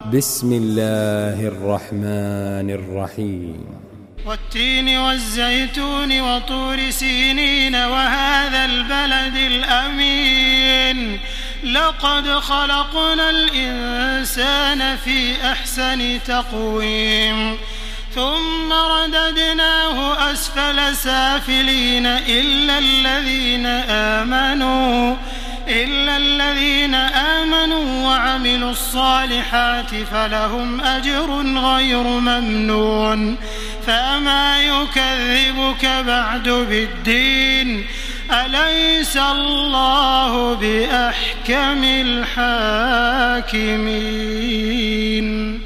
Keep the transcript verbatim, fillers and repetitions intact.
بسم الله الرحمن الرحيم. والتين والزيتون وطور سينين وهذا البلد الأمين لقد خلقنا الإنسان في أحسن تقويم ثم رددناه أسفل سافلين إلا الذين آمنوا إلا الذين آمنوا وعملوا الصالحات فلهم أجر غير ممنون فما يكذبك بعد بالدين أليس الله بأحكم الحاكمين.